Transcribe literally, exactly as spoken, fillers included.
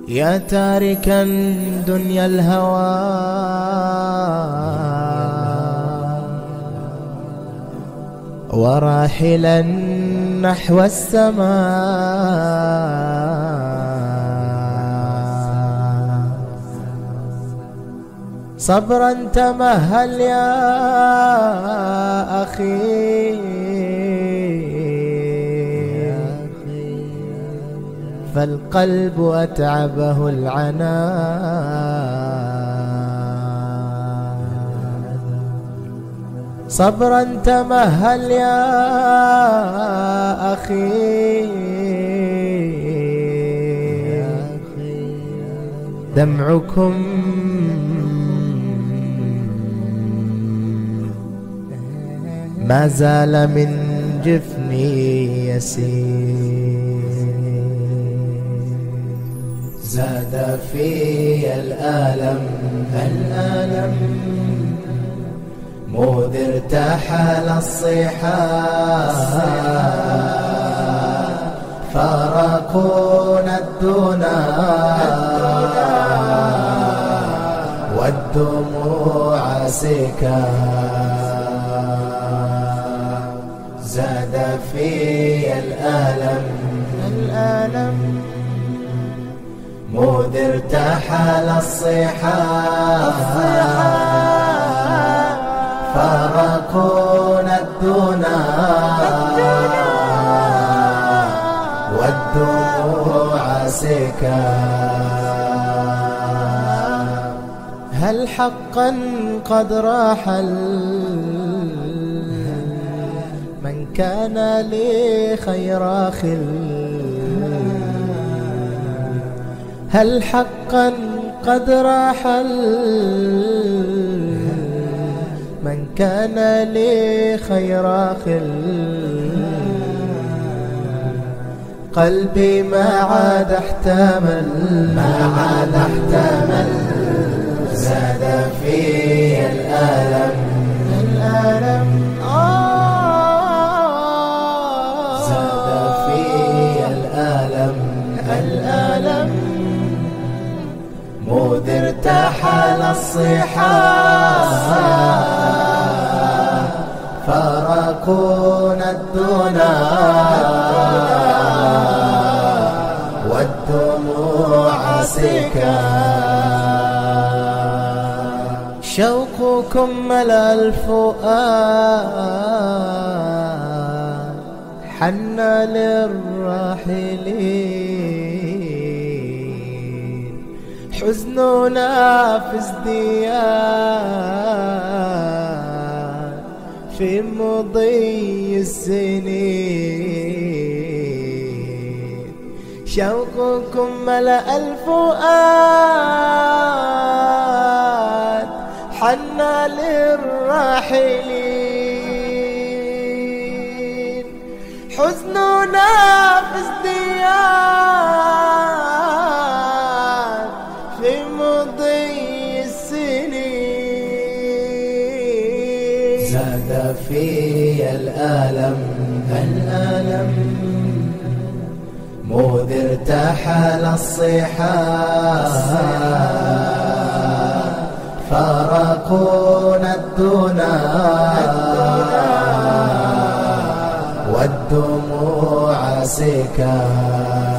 يا تاركا دنيا الهوى وراحلا نحو السماء، صبرا تمهل يا أخي، فالقلب أتعبه العناء. صبرا تمهل يا أخي، دمعكم ما زال من جفني يسير. زاد في الألم الألم مذ ارتحل الصحاب، فارقونا الدنا والدموع سكاب. زاد في الألم الألم مذ ارتحل الصحاب، فارقونا الدنا والدموع سكاب. هل حقا قد راحل من كان لي خير خل؟ هل حقا قد راحل من كان لي خير خل؟ قلبي ما عاد احتمل ما عاد احتمل. زاد في الألم الألم زاد في الألم الألم مذ ارتحل الصحاب، فارقونا الدنا والدموع سكاب. شوقكم ملأ الفؤاد، حن للراحلين، حزننا في ازدياد في مضي السنين. شوقكم ملأ الفؤاد، حن للراحلين، حزننا في ازدياد في مضي السنين. زاد في الألم الألم مذ ارتحل الصحاب، فارقونا الدنا والدموع سكاب.